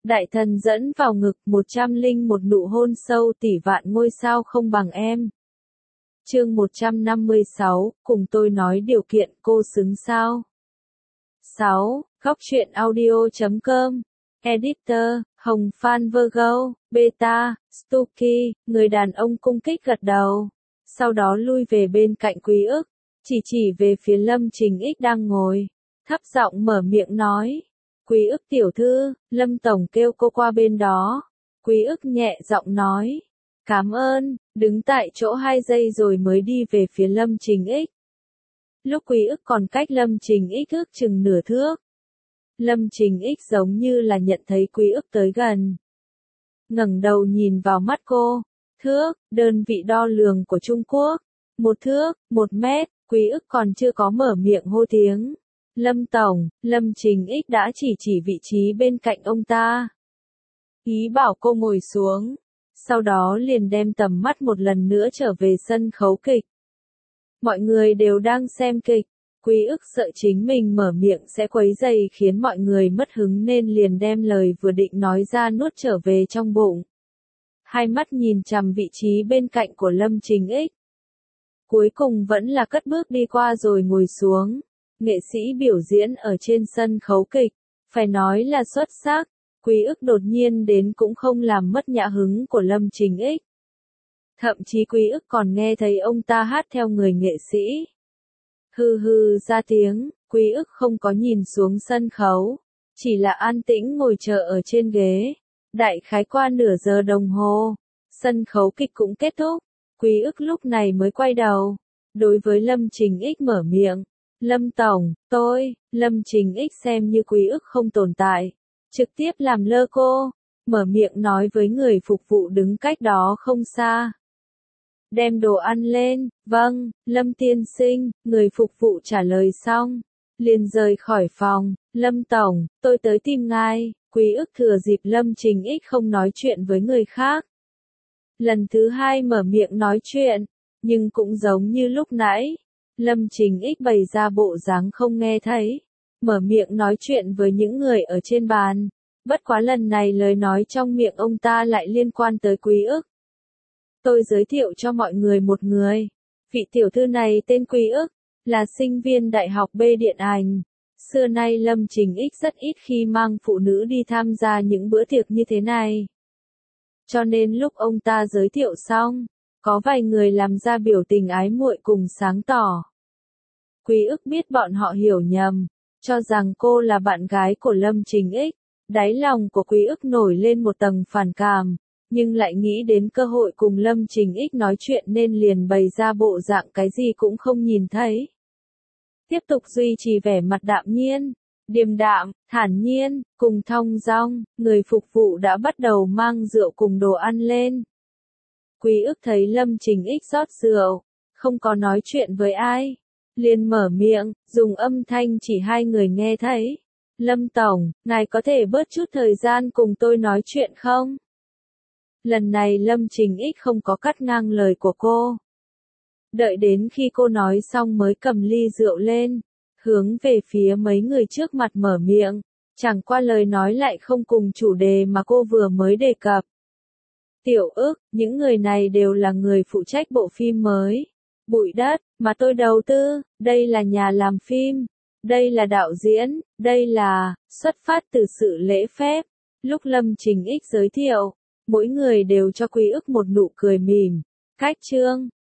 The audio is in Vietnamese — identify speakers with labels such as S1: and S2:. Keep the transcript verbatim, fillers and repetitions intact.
S1: Đại thần dẫn vào ngực, một trăm linh một nụ hôn sâu tỷ vạn ngôi sao không bằng em. Chương một trăm năm mươi sáu, cùng tôi nói điều kiện, cô xứng sao? sáu. Góc truyện audio chấm com. Editor, Hồng Phan Virgo, Beta, Stucky, người đàn ông cung kích gật đầu. Sau đó lui về bên cạnh Quý ức, chỉ chỉ về phía Lâm Trình Ích đang ngồi. Thấp giọng mở miệng nói. Quý ức tiểu thư, Lâm Tổng kêu cô qua bên đó. Quý ức nhẹ giọng nói. Cảm ơn, đứng tại chỗ hai giây rồi mới đi về phía Lâm Trình Ích. Lúc Quý ức còn cách Lâm Trình Ích ước chừng nửa thước. Lâm Trình Ích giống như là nhận thấy Quý ức tới gần. Ngẩng đầu nhìn vào mắt cô. Thước, đơn vị đo lường của Trung Quốc. Một thước, một mét, Quý ức còn chưa có mở miệng hô tiếng. Lâm Tổng, Lâm Trình Ích đã chỉ chỉ vị trí bên cạnh ông ta. Ý bảo cô ngồi xuống. Sau đó liền đem tầm mắt một lần nữa trở về sân khấu kịch. Mọi người đều đang xem kịch. Quý ức sợ chính mình mở miệng sẽ quấy rầy khiến mọi người mất hứng nên liền đem lời vừa định nói ra nuốt trở về trong bụng. Hai mắt nhìn chằm vị trí bên cạnh của Lâm Trình Ích. Cuối cùng vẫn là cất bước đi qua rồi ngồi xuống. Nghệ sĩ biểu diễn ở trên sân khấu kịch, phải nói là xuất sắc. Quý ức đột nhiên đến cũng không làm mất nhã hứng của Lâm Trình Ích. Thậm chí Quý ức còn nghe thấy ông ta hát theo người nghệ sĩ. Hừ hừ ra tiếng, Quý ức không có nhìn xuống sân khấu, chỉ là an tĩnh ngồi chờ ở trên ghế. Đại khái qua nửa giờ đồng hồ, sân khấu kịch cũng kết thúc. Quý ức lúc này mới quay đầu, đối với Lâm Trình Ích mở miệng. Lâm Tổng, tôi, Lâm Trình Ích xem như Quý ức không tồn tại. Trực tiếp làm lơ cô, mở miệng nói với người phục vụ đứng cách đó không xa. Đem đồ ăn lên, vâng, Lâm tiên sinh, người phục vụ trả lời xong. Liền rời khỏi phòng, Lâm Tổng, tôi tới tìm ngài. Quý ức thừa dịp Lâm Trình Ích không nói chuyện với người khác. Lần thứ hai mở miệng nói chuyện, nhưng cũng giống như lúc nãy. Lâm Trình Ích bày ra bộ dáng không nghe thấy. Mở miệng nói chuyện với những người ở trên bàn. Bất quá lần này lời nói trong miệng ông ta lại liên quan tới Quý ức. Tôi giới thiệu cho mọi người một người. Vị tiểu thư này tên Quý ức, là sinh viên Đại học B điện ảnh. Xưa nay Lâm Trình Ích rất ít khi mang phụ nữ đi tham gia những bữa tiệc như thế này. Cho nên lúc ông ta giới thiệu xong, có vài người làm ra biểu tình ái muội cùng sáng tỏ. Quý ức biết bọn họ hiểu nhầm, cho rằng cô là bạn gái của Lâm Trình Ích. Đáy lòng của Quý ức nổi lên một tầng phản cảm, nhưng lại nghĩ đến cơ hội cùng Lâm Trình Ích nói chuyện nên liền bày ra bộ dạng cái gì cũng không nhìn thấy. Tiếp tục duy trì vẻ mặt đạm nhiên, điềm đạm, thản nhiên, cùng thong dong, người phục vụ đã bắt đầu mang rượu cùng đồ ăn lên. Quý ức thấy Lâm Trình Ích rót rượu, không có nói chuyện với ai. Liền mở miệng, dùng âm thanh chỉ hai người nghe thấy. Lâm Tổng, ngài có thể bớt chút thời gian cùng tôi nói chuyện không? Lần này Lâm Trình Ích không có cắt ngang lời của cô. Đợi đến khi cô nói xong mới cầm ly rượu lên, hướng về phía mấy người trước mặt mở miệng, chẳng qua lời nói lại không cùng chủ đề mà cô vừa mới đề cập. Tiểu ức, những người này đều là người phụ trách bộ phim mới. Bụi đất, mà tôi đầu tư, đây là nhà làm phim, đây là đạo diễn, đây là, xuất phát từ sự lễ phép. Lúc Lâm Trình Ích giới thiệu, mỗi người đều cho Quý ức một nụ cười mỉm. Cách chương,